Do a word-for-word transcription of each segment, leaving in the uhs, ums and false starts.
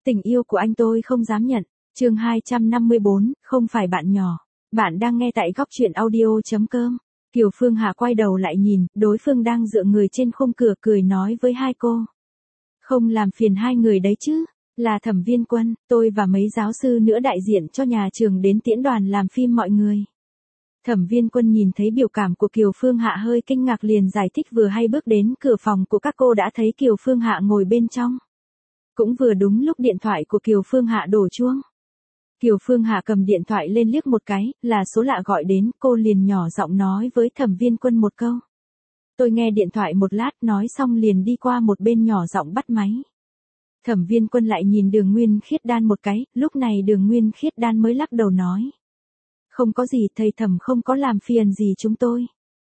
Tình yêu của anh tôi không dám nhận. Chương hai trăm năm mươi bốn, không phải bạn nhỏ. Bạn đang nghe tại góc truyện audio.com. Kiều Phương Hạ quay đầu lại nhìn, đối phương đang dựa người trên khung cửa cười nói với hai cô. Không làm phiền hai người đấy chứ, là Thẩm Viên Quân, tôi và mấy giáo sư nữa đại diện cho nhà trường đến tiễn đoàn làm phim mọi người. Thẩm Viên Quân nhìn thấy biểu cảm của Kiều Phương Hạ hơi kinh ngạc liền giải thích vừa hay bước đến cửa phòng của các cô đã thấy Kiều Phương Hạ ngồi bên trong. Cũng vừa đúng lúc điện thoại của Kiều Phương Hạ đổ chuông. Kiều Phương Hạ cầm điện thoại lên liếc một cái, là số lạ gọi đến, cô liền nhỏ giọng nói với Thẩm Viên Quân một câu. Tôi nghe điện thoại một lát nói xong liền đi qua một bên nhỏ giọng bắt máy. Thẩm Viên Quân lại nhìn Đường Nguyên Khiết Đan một cái, lúc này Đường Nguyên Khiết Đan mới lắc đầu nói. Không có gì, thầy Thẩm không có làm phiền gì chúng tôi.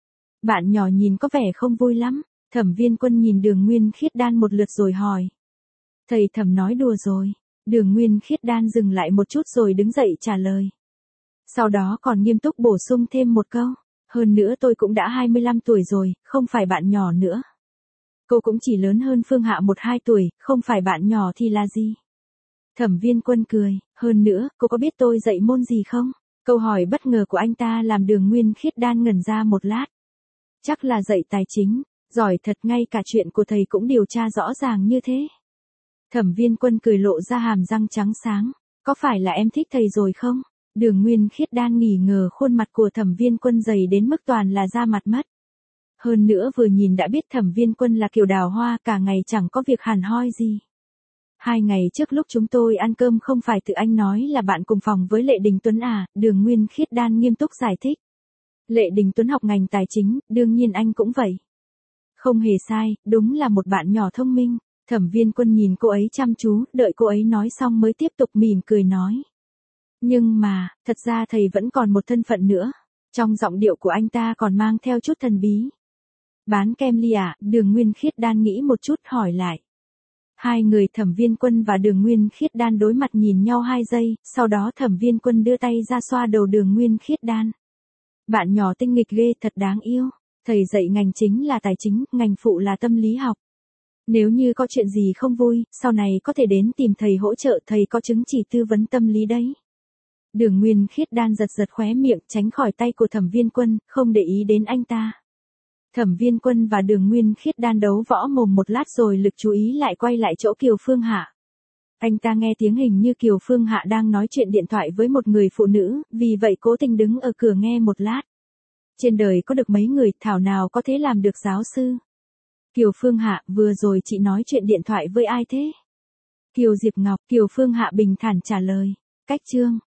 Bạn nhỏ nhìn có vẻ không vui lắm. Thẩm Viên Quân nhìn Đường Nguyên Khiết Đan một lượt rồi hỏi. Thầy Thẩm nói đùa rồi. Đường Nguyên Khiết Đan dừng lại một chút rồi đứng dậy trả lời. Sau đó còn nghiêm túc bổ sung thêm một câu. Hơn nữa tôi cũng đã hai mươi lăm tuổi rồi, không phải bạn nhỏ nữa. Cô cũng chỉ lớn hơn Phương Hạ một hai tuổi, không phải bạn nhỏ thì là gì? Thẩm Viên Quân cười, hơn nữa, cô có biết tôi dạy môn gì không? Câu hỏi bất ngờ của anh ta làm Đường Nguyên Khiết Đan ngẩn ra một lát. Chắc là dạy tài chính, giỏi thật, ngay cả chuyện của thầy cũng điều tra rõ ràng như thế. Thẩm Viên Quân cười lộ ra hàm răng trắng sáng, có phải là em thích thầy rồi không? Đường Nguyên Khiết Đan nghỉ ngờ khuôn mặt của Thẩm Viên Quân dày đến mức toàn là da mặt mất. Hơn nữa vừa nhìn đã biết Thẩm Viên Quân là kiểu đào hoa, cả ngày chẳng có việc hẳn hoi gì. Hai ngày trước lúc chúng tôi ăn cơm không phải tự anh nói là bạn cùng phòng với Lệ Đình Tuấn à? Đường Nguyên Khiết Đan nghiêm túc giải thích. Lệ Đình Tuấn học ngành tài chính, đương nhiên anh cũng vậy. Không hề sai, đúng là một bạn nhỏ thông minh. Thẩm Viên Quân nhìn cô ấy chăm chú, đợi cô ấy nói xong mới tiếp tục mỉm cười nói. Nhưng mà, thật ra thầy vẫn còn một thân phận nữa. Trong giọng điệu của anh ta còn mang theo chút thần bí. Bán kem ly à? Đường Nguyên Khiết Đan nghĩ một chút hỏi lại. Hai người Thẩm Viên Quân và Đường Nguyên Khiết Đan đối mặt nhìn nhau hai giây, sau đó Thẩm Viên Quân đưa tay ra xoa đầu Đường Nguyên Khiết Đan. Bạn nhỏ tinh nghịch ghê, thật đáng yêu. Thầy dạy ngành chính là tài chính, ngành phụ là tâm lý học. Nếu như có chuyện gì không vui, sau này có thể đến tìm thầy hỗ trợ, thầy có chứng chỉ tư vấn tâm lý đấy. Đường Nguyên Khiết Đan giật giật khóe miệng tránh khỏi tay của Thẩm Viên Quân, không để ý đến anh ta. Thẩm Viên Quân và Đường Nguyên Khiết Đan đấu võ mồm một lát rồi lực chú ý lại quay lại chỗ Kiều Phương Hạ. Anh ta nghe tiếng hình như Kiều Phương Hạ đang nói chuyện điện thoại với một người phụ nữ, vì vậy cố tình đứng ở cửa nghe một lát. Trên đời có được mấy người, thảo nào có thể làm được giáo sư. Kiều Phương Hạ, vừa rồi chị nói chuyện điện thoại với ai thế? Kiều Diệp Ngọc. Kiều Phương Hạ bình thản trả lời. Cách chương.